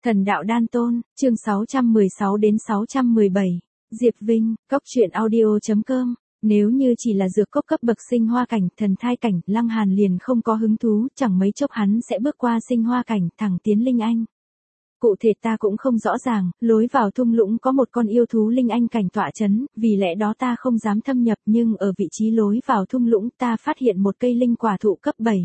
Thần đạo đan tôn, chương 616 đến 617. Diệp Vinh, cốc truyện audio.com. Nếu như chỉ là dược cốc cấp bậc sinh hoa cảnh, thần thai cảnh, Lăng Hàn liền không có hứng thú, chẳng mấy chốc hắn sẽ bước qua sinh hoa cảnh, thẳng tiến linh anh. Cụ thể ta cũng không rõ ràng, lối vào thung lũng có một con yêu thú linh anh cảnh tọa chấn, vì lẽ đó ta không dám thâm nhập, nhưng ở vị trí lối vào thung lũng ta phát hiện một cây linh quả thụ cấp 7.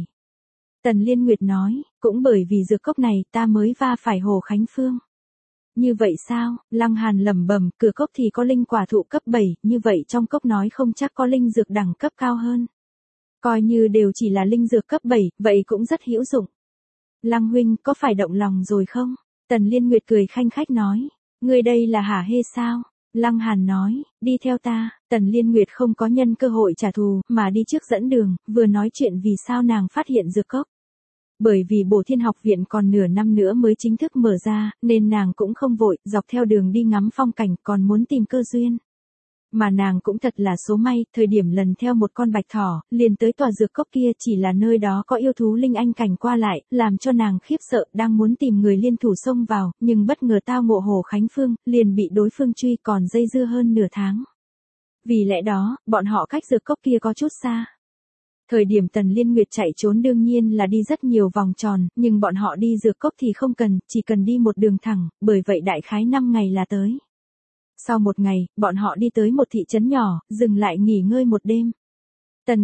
Tần Liên Nguyệt nói, cũng bởi vì dược cốc này ta mới va phải Hồ Khánh Phương. Như vậy sao? Lăng Hàn lẩm bẩm, cửa cốc thì có linh quả thụ cấp 7, như vậy trong cốc nói không chắc có linh dược đẳng cấp cao hơn. Coi như đều chỉ là linh dược cấp 7, vậy cũng rất hữu dụng. Lăng huynh, có phải động lòng rồi không? Tần Liên Nguyệt cười khanh khách nói, ngươi đây là hả hê sao? Lăng Hàn nói, đi theo ta. Tần Liên Nguyệt không có nhân cơ hội trả thù, mà đi trước dẫn đường, vừa nói chuyện vì sao nàng phát hiện dược cốc. Bởi vì Bổ Thiên học viện còn nửa năm nữa mới chính thức mở ra, nên nàng cũng không vội, dọc theo đường đi ngắm phong cảnh, còn muốn tìm cơ duyên. Mà nàng cũng thật là số may, thời điểm lần theo một con bạch thỏ, liền tới tòa dược cốc kia, chỉ là nơi đó có yêu thú linh anh cảnh qua lại, làm cho nàng khiếp sợ, đang muốn tìm người liên thủ xông vào, nhưng bất ngờ tao ngộ Hồ Khánh Phương, liền bị đối phương truy, còn dây dưa hơn nửa tháng. Vì lẽ đó, bọn họ cách dược cốc kia có chút xa. Thời điểm Tần Liên Nguyệt chạy trốn đương nhiên là đi rất nhiều vòng tròn, nhưng bọn họ đi dược cốc thì không cần, chỉ cần đi một đường thẳng, bởi vậy đại khái 5 ngày là tới. Sau một ngày, bọn họ đi tới một thị trấn nhỏ, dừng lại nghỉ ngơi một đêm. Tần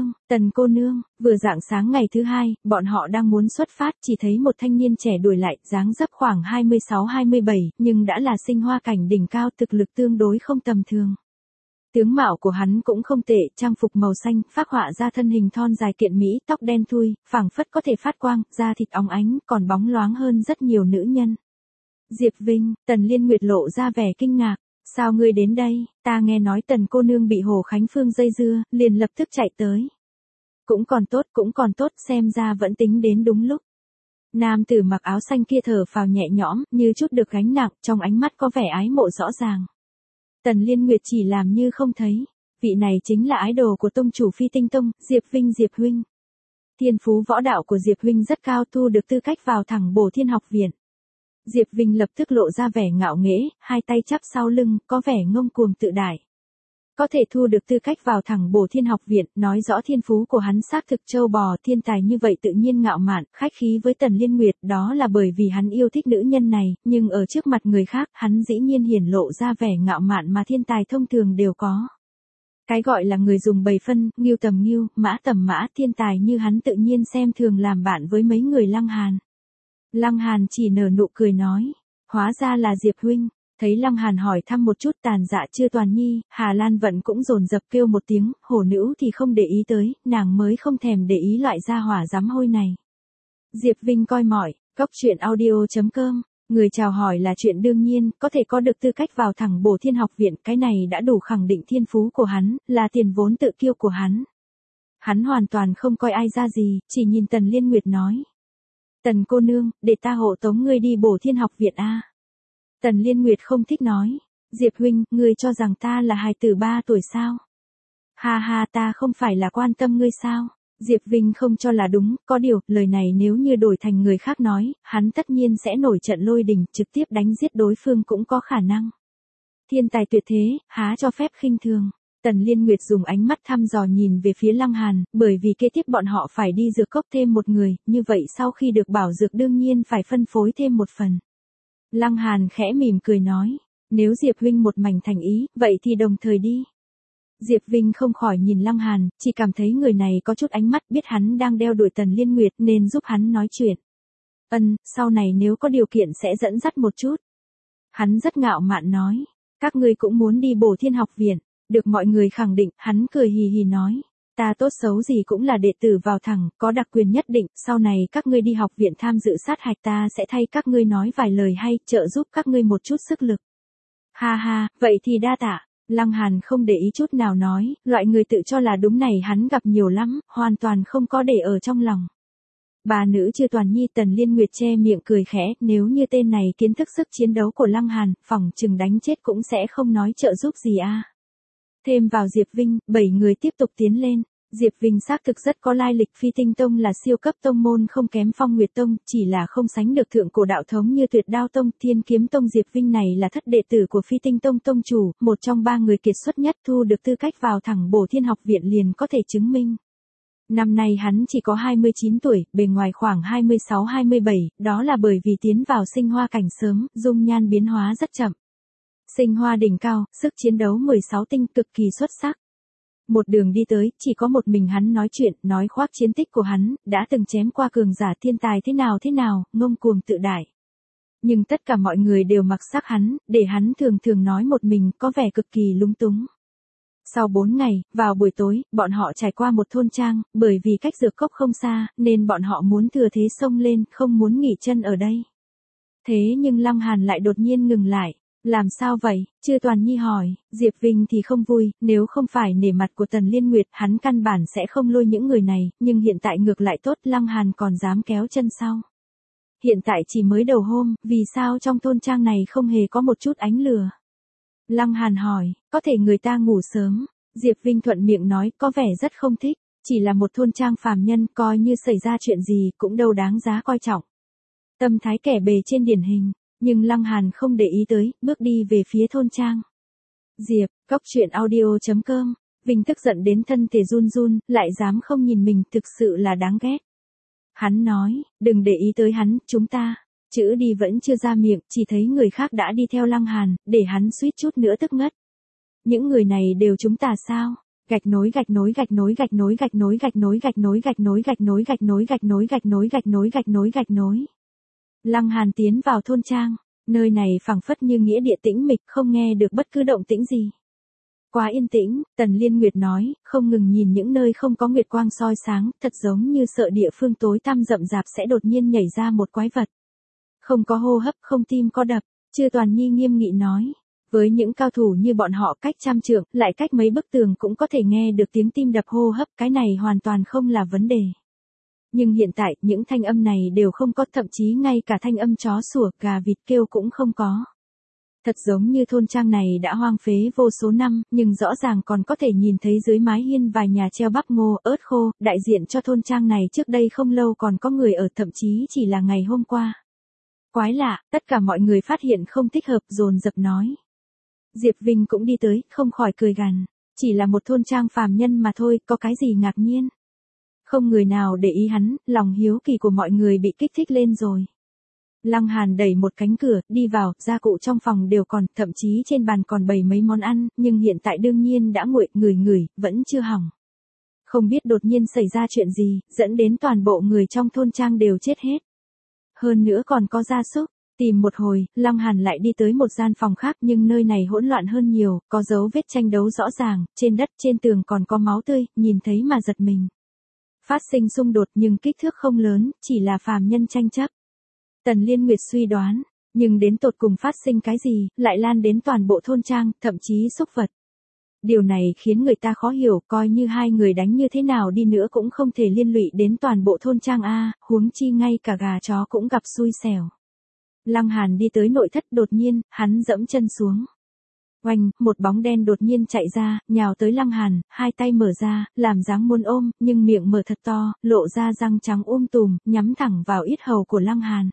cô nương, vừa rạng sáng ngày thứ hai, bọn họ đang muốn xuất phát, chỉ thấy một thanh niên trẻ đuổi lại, dáng dấp khoảng 26-27, nhưng đã là sinh hoa cảnh đỉnh cao, thực lực tương đối không tầm thường. Tướng mạo của hắn cũng không tệ, trang phục màu xanh, phác họa ra thân hình thon dài kiện mỹ, tóc đen thui, phảng phất có thể phát quang, da thịt óng ánh, còn bóng loáng hơn rất nhiều nữ nhân. Diệp Vinh, Tần Liên Nguyệt lộ ra vẻ kinh ngạc, sao ngươi đến đây? Ta nghe nói Tần cô nương bị Hồ Khánh Phương dây dưa, liền lập tức chạy tới. Cũng còn tốt, xem ra vẫn tính đến đúng lúc. Nam tử mặc áo xanh kia thở phào nhẹ nhõm, như chút được gánh nặng, trong ánh mắt có vẻ ái mộ rõ ràng. Tần Liên Nguyệt chỉ làm như không thấy, vị này chính là ái đồ của tông chủ Phi Tinh Tông, Diệp Vinh Diệp huynh. Thiên phú võ đạo của Diệp huynh rất cao, thu được tư cách vào thẳng Bổ Thiên học viện. Diệp Vinh lập tức lộ ra vẻ ngạo nghễ, hai tay chắp sau lưng, có vẻ ngông cuồng tự đại. Có thể thu được tư cách vào thẳng Bổ Thiên học viện, nói rõ thiên phú của hắn xác thực châu bò, thiên tài như vậy tự nhiên ngạo mạn, khách khí với Tần Liên Nguyệt, đó là bởi vì hắn yêu thích nữ nhân này, nhưng ở trước mặt người khác, hắn dĩ nhiên hiển lộ ra vẻ ngạo mạn mà thiên tài thông thường đều có. Cái gọi là người dùng bầy phân, ngưu tầm ngưu, mã tầm mã, thiên tài như hắn tự nhiên xem thường làm bạn với mấy người Lăng Hàn. Lăng Hàn chỉ nở nụ cười nói, hóa ra là Diệp huynh. Thấy Lăng Hàn hỏi thăm một chút tàn dạ chưa toàn nhi, Hà Lan Vận cũng dồn dập kêu một tiếng, hổ nữ thì không để ý tới, nàng mới không thèm để ý loại gia hỏa dám hôi này. Diệp Vinh coi mỏi, cốc truyện audio.com, người chào hỏi là chuyện đương nhiên, có thể có được tư cách vào thẳng Bổ Thiên học viện, cái này đã đủ khẳng định thiên phú của hắn, là tiền vốn tự kiêu của hắn. Hắn hoàn toàn không coi ai ra gì, chỉ nhìn Tần Liên Nguyệt nói. Tần cô nương, để ta hộ tống ngươi đi Bổ Thiên học viện a. Tần Liên Nguyệt không thích nói, Diệp huynh, ngươi cho rằng ta là hài tử 3 tuổi sao? Ha ha, ta không phải là quan tâm ngươi sao? Diệp Vinh không cho là đúng, có điều, lời này nếu như đổi thành người khác nói, hắn tất nhiên sẽ nổi trận lôi đình, trực tiếp đánh giết đối phương cũng có khả năng. Thiên tài tuyệt thế, há cho phép khinh thường. Tần Liên Nguyệt dùng ánh mắt thăm dò nhìn về phía Lăng Hàn, bởi vì kế tiếp bọn họ phải đi dược cốc thêm một người, như vậy sau khi được bảo dược đương nhiên phải phân phối thêm một phần. Lăng Hàn khẽ mỉm cười nói, nếu Diệp huynh một mảnh thành ý, vậy thì đồng thời đi. Diệp Vinh không khỏi nhìn Lăng Hàn, chỉ cảm thấy người này có chút ánh mắt, biết hắn đang đeo đuổi Tần Liên Nguyệt nên giúp hắn nói chuyện. Sau này nếu có điều kiện sẽ dẫn dắt một chút. Hắn rất ngạo mạn nói, các ngươi cũng muốn đi Bổ Thiên học viện, được mọi người khẳng định, hắn cười hì hì nói. Ta tốt xấu gì cũng là đệ tử vào thẳng, có đặc quyền nhất định, sau này các ngươi đi học viện tham dự sát hạch ta sẽ thay các ngươi nói vài lời hay, trợ giúp các ngươi một chút sức lực. Ha ha, vậy thì đa tạ. Lăng Hàn không để ý chút nào nói, loại người tự cho là đúng này hắn gặp nhiều lắm, hoàn toàn không có để ở trong lòng. Bà nữ chưa toàn nhi Tần Liên Nguyệt che miệng cười khẽ, nếu như tên này kiến thức sức chiến đấu của Lăng Hàn, phỏng chừng đánh chết cũng sẽ không nói trợ giúp gì a. Thêm vào Diệp Vinh, 7 người tiếp tục tiến lên. Diệp Vinh xác thực rất có lai lịch, Phi Tinh Tông là siêu cấp tông môn không kém Phong Nguyệt Tông, chỉ là không sánh được thượng cổ đạo thống như Tuyệt Đao Tông, Thiên Kiếm Tông. Diệp Vinh này là thất đệ tử của Phi Tinh Tông tông chủ, một trong 3 người kiệt xuất nhất thu được tư cách vào thẳng Bổ Thiên học viện liền có thể chứng minh. Năm nay hắn chỉ có 29 tuổi, bề ngoài khoảng 26-27, đó là bởi vì tiến vào sinh hoa cảnh sớm, dung nhan biến hóa rất chậm. Sinh hoa đỉnh cao, sức chiến đấu 16 tinh cực kỳ xuất sắc. Một đường đi tới, chỉ có một mình hắn nói chuyện, nói khoác chiến tích của hắn, đã từng chém qua cường giả thiên tài thế nào, ngông cuồng tự đại. Nhưng tất cả mọi người đều mặc sắc hắn, để hắn thường nói một mình, có vẻ cực kỳ lúng túng. Sau 4 ngày, vào buổi tối, bọn họ trải qua một thôn trang, bởi vì cách dược cốc không xa, nên bọn họ muốn thừa thế xông lên, không muốn nghỉ chân ở đây. Thế nhưng Lăng Hàn lại đột nhiên ngừng lại. Làm sao vậy? Chư Toàn Nhi hỏi. Diệp Vinh thì không vui, nếu không phải nể mặt của Tần Liên Nguyệt, hắn căn bản sẽ không lôi những người này, nhưng hiện tại ngược lại tốt, Lăng Hàn còn dám kéo chân sau. Hiện tại chỉ mới đầu hôm, vì sao trong thôn trang này không hề có một chút ánh lửa? Lăng Hàn hỏi, có thể người ta ngủ sớm. Diệp Vinh thuận miệng nói, có vẻ rất không thích, chỉ là một thôn trang phàm nhân, coi như xảy ra chuyện gì cũng đâu đáng giá coi trọng. Tâm thái kẻ bề trên điển hình. Nhưng Lăng Hàn không để ý tới, bước đi về phía thôn trang. Diệp, cóc truyện audio.com, Vinh tức giận đến thân thể run run, lại dám không nhìn mình, thực sự là đáng ghét. Hắn nói, đừng để ý tới hắn, chúng ta. Chữ đi vẫn chưa ra miệng, chỉ thấy người khác đã đi theo Lăng Hàn, để hắn suýt chút nữa tức ngất. Những người này đều chúng ta sao? Gạch nối. Lăng Hàn tiến vào thôn trang, nơi này phảng phất như nghĩa địa tĩnh mịch, không nghe được bất cứ động tĩnh gì. Quá yên tĩnh, Tần Liên Nguyệt nói, không ngừng nhìn những nơi không có nguyệt quang soi sáng, thật giống như sợ địa phương tối tăm rậm rạp sẽ đột nhiên nhảy ra một quái vật. Không có hô hấp, không tim có đập, Chư Toàn Nhi nghiêm nghị nói. Với những cao thủ như bọn họ cách trăm trượng, lại cách mấy bức tường cũng có thể nghe được tiếng tim đập hô hấp, cái này hoàn toàn không là vấn đề. Nhưng hiện tại, những thanh âm này đều không có, thậm chí ngay cả thanh âm chó sủa, gà vịt kêu cũng không có. Thật giống như thôn trang này đã hoang phế vô số năm, nhưng rõ ràng còn có thể nhìn thấy dưới mái hiên vài nhà treo bắp ngô, ớt khô, đại diện cho thôn trang này trước đây không lâu còn có người ở, thậm chí chỉ là ngày hôm qua. Quái lạ, tất cả mọi người phát hiện không thích hợp, dồn dập nói. Diệp Vinh cũng đi tới, không khỏi cười gằn. Chỉ là một thôn trang phàm nhân mà thôi, có cái gì ngạc nhiên. Không người nào để ý hắn, lòng hiếu kỳ của mọi người bị kích thích lên rồi. Lăng Hàn đẩy một cánh cửa, đi vào, gia cụ trong phòng đều còn, thậm chí trên bàn còn bày mấy món ăn, nhưng hiện tại đương nhiên đã nguội, ngửi, vẫn chưa hỏng. Không biết đột nhiên xảy ra chuyện gì, dẫn đến toàn bộ người trong thôn trang đều chết hết. Hơn nữa còn có gia súc. Tìm một hồi, Lăng Hàn lại đi tới một gian phòng khác, nhưng nơi này hỗn loạn hơn nhiều, có dấu vết tranh đấu rõ ràng, trên đất trên tường còn có máu tươi, nhìn thấy mà giật mình. Phát sinh xung đột nhưng kích thước không lớn, chỉ là phàm nhân tranh chấp. Tần Liên Nguyệt suy đoán, nhưng đến tột cùng phát sinh cái gì, lại lan đến toàn bộ thôn trang, thậm chí súc vật. Điều này khiến người ta khó hiểu, coi như hai người đánh như thế nào đi nữa cũng không thể liên lụy đến toàn bộ thôn trang a, huống chi ngay cả gà chó cũng gặp xui xẻo. Lăng Hàn đi tới nội thất, đột nhiên, hắn dẫm chân xuống. Oanh, một bóng đen đột nhiên chạy ra, nhào tới Lăng Hàn, hai tay mở ra, làm dáng muốn ôm, nhưng miệng mở thật to, lộ ra răng trắng tùm, nhắm thẳng vào yết hầu của Lăng Hàn.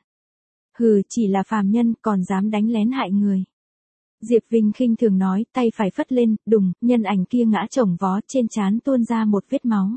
Hừ, chỉ là phàm nhân, còn dám đánh lén hại người. Diệp Vinh khinh thường nói, tay phải phất lên, đùng, nhân ảnh kia ngã chồng vó, trên trán tuôn ra một vết máu.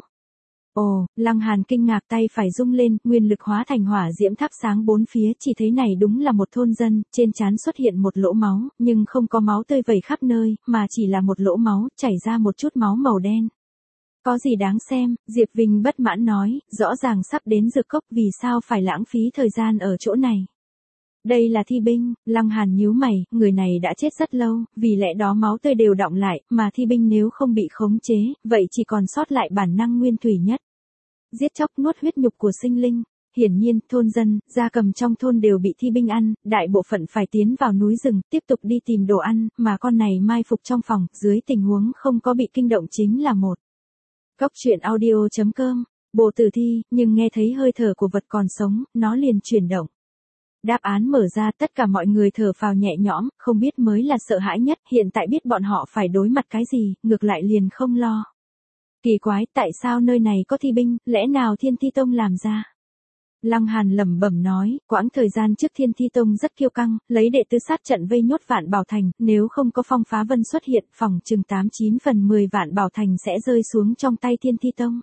Ồ, Lăng Hàn kinh ngạc, tay phải rung lên, nguyên lực hóa thành hỏa diễm thắp sáng bốn phía, chỉ thấy này đúng là một thôn dân, trên trán xuất hiện một lỗ máu, nhưng không có máu tươi vẩy khắp nơi, mà chỉ là một lỗ máu, chảy ra một chút máu màu đen. Có gì đáng xem, Diệp Vinh bất mãn nói, rõ ràng sắp đến dược cốc, vì sao phải lãng phí thời gian ở chỗ này. Đây là thi binh, Lăng Hàn nhíu mày, người này đã chết rất lâu, vì lẽ đó máu tươi đều đọng lại, mà thi binh nếu không bị khống chế, vậy chỉ còn sót lại bản năng nguyên thủy nhất. Giết chóc nuốt huyết nhục của sinh linh. Hiển nhiên, thôn dân, gia cầm trong thôn đều bị thi binh ăn, đại bộ phận phải tiến vào núi rừng, tiếp tục đi tìm đồ ăn, mà con này mai phục trong phòng, dưới tình huống không có bị kinh động chính là một. Cóc truyện audio.com, bộ tử thi, nhưng nghe thấy hơi thở của vật còn sống, nó liền chuyển động. Đáp án mở ra, tất cả mọi người thở phào nhẹ nhõm, không biết mới là sợ hãi nhất, hiện tại biết bọn họ phải đối mặt cái gì, ngược lại liền không lo. Kỳ quái, tại sao nơi này có thi binh, lẽ nào Thiên Thi Tông làm ra? Lăng Hàn lẩm bẩm nói, quãng thời gian trước Thiên Thi Tông rất kiêu căng, lấy đệ tứ sát trận vây nhốt Vạn Bảo Thành, nếu không có Phong Phá Vân xuất hiện, phỏng chừng 89 phần 10 Vạn Bảo Thành sẽ rơi xuống trong tay Thiên Thi Tông.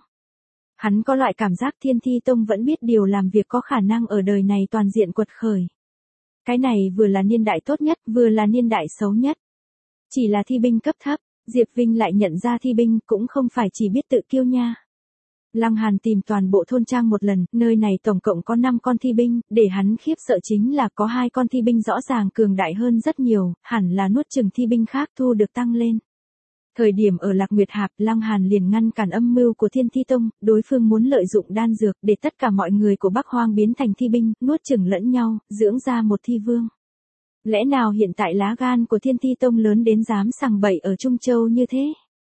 Hắn có loại cảm giác Thiên Thi Tông vẫn biết điều làm việc có khả năng ở đời này toàn diện quật khởi. Cái này vừa là niên đại tốt nhất, vừa là niên đại xấu nhất. Chỉ là thi binh cấp thấp, Diệp Vinh lại nhận ra thi binh cũng không phải chỉ biết tự kiêu nha. Lăng Hàn tìm toàn bộ thôn trang một lần, nơi này tổng cộng có 5 con thi binh, để hắn khiếp sợ chính là có 2 con thi binh rõ ràng cường đại hơn rất nhiều, hẳn là nuốt chửng thi binh khác thu được tăng lên. Thời điểm ở Lạc Nguyệt Hạp, Lăng Hàn liền ngăn cản âm mưu của Thiên Thi Tông, đối phương muốn lợi dụng đan dược để tất cả mọi người của Bắc Hoang biến thành thi binh, nuốt chửng lẫn nhau, dưỡng ra một thi vương. Lẽ nào hiện tại lá gan của Thiên Thi Tông lớn đến dám sằng bậy ở Trung Châu như thế?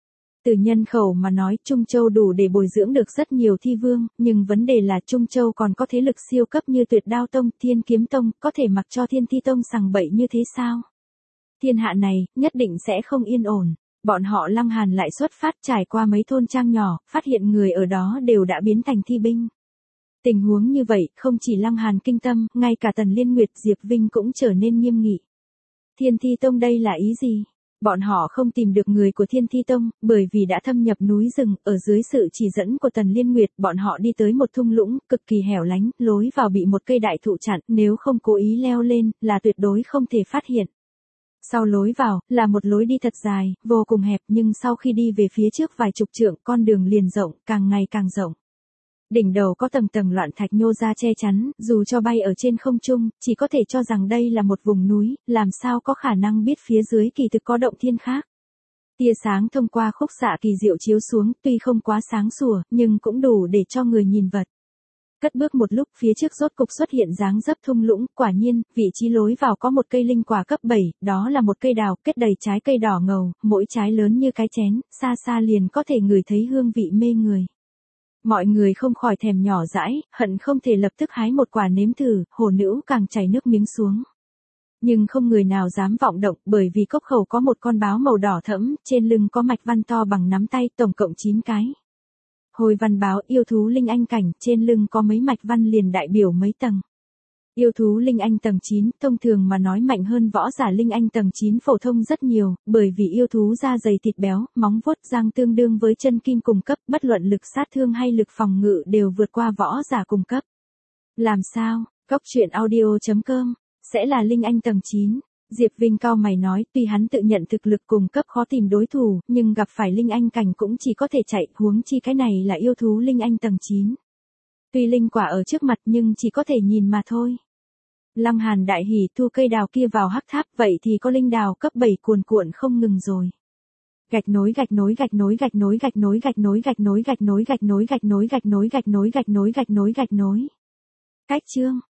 Từ nhân khẩu mà nói, Trung Châu đủ để bồi dưỡng được rất nhiều thi vương, nhưng vấn đề là Trung Châu còn có thế lực siêu cấp như Tuyệt Đao Tông, Thiên Kiếm Tông, có thể mặc cho Thiên Thi Tông sằng bậy như thế sao? Thiên hạ này, nhất định sẽ không yên ổn. Bọn họ Lăng Hàn lại xuất phát trải qua mấy thôn trang nhỏ, phát hiện người ở đó đều đã biến thành thi binh. Tình huống như vậy, không chỉ Lăng Hàn kinh tâm, ngay cả Tần Liên Nguyệt Diệp Vinh cũng trở nên nghiêm nghị. Thiên Thi Tông đây là ý gì? Bọn họ không tìm được người của Thiên Thi Tông, bởi vì đã thâm nhập núi rừng, ở dưới sự chỉ dẫn của Tần Liên Nguyệt, bọn họ đi tới một thung lũng, cực kỳ hẻo lánh, lối vào bị một cây đại thụ chặn, nếu không cố ý leo lên, là tuyệt đối không thể phát hiện. Sau lối vào, là một lối đi thật dài, vô cùng hẹp nhưng sau khi đi về phía trước vài chục trượng, con đường liền rộng, càng ngày càng rộng. Đỉnh đầu có tầng tầng loạn thạch nhô ra che chắn, dù cho bay ở trên không trung, chỉ có thể cho rằng đây là một vùng núi, làm sao có khả năng biết phía dưới kỳ thực có động thiên khác. Tia sáng thông qua khúc xạ kỳ diệu chiếu xuống, tuy không quá sáng sủa, nhưng cũng đủ để cho người nhìn vật. Cất bước một lúc, phía trước rốt cục xuất hiện dáng dấp thung lũng, quả nhiên, vị trí lối vào có một cây linh quả cấp 7, đó là một cây đào, kết đầy trái cây đỏ ngầu, mỗi trái lớn như cái chén, xa xa liền có thể ngửi thấy hương vị mê người. Mọi người không khỏi thèm nhỏ dãi, hận không thể lập tức hái một quả nếm thử, hồ nữ càng chảy nước miếng xuống. Nhưng không người nào dám vọng động, bởi vì cốc khẩu có một con báo màu đỏ thẫm, trên lưng có mạch văn to bằng nắm tay, tổng cộng 9 cái. Hồi văn báo yêu thú linh anh cảnh, trên lưng có mấy mạch văn liền đại biểu mấy tầng. Yêu thú linh anh tầng 9, thông thường mà nói mạnh hơn võ giả linh anh tầng 9 phổ thông rất nhiều, bởi vì yêu thú da dày thịt béo, móng vuốt răng tương đương với chân kim cùng cấp, bất luận lực sát thương hay lực phòng ngự đều vượt qua võ giả cùng cấp. Làm sao? Cốc truyện audio.com sẽ là linh anh tầng 9. Diệp Vinh cao mày nói, tuy hắn tự nhận thực lực cùng cấp khó tìm đối thủ, nhưng gặp phải linh anh cảnh cũng chỉ có thể chạy, huống chi cái này là yêu thú linh anh tầng 9. Tuy linh quả ở trước mặt nhưng chỉ có thể nhìn mà thôi. Lăng Hàn đại hỉ thu cây đào kia vào hắc tháp, vậy thì có linh đào cấp 7 cuồn cuộn không ngừng rồi. Gạch nối gạch nối gạch nối gạch nối gạch nối gạch nối gạch nối gạch nối gạch nối gạch nối gạch nối gạch nối gạch nối gạch nối gạch nối. Cách chương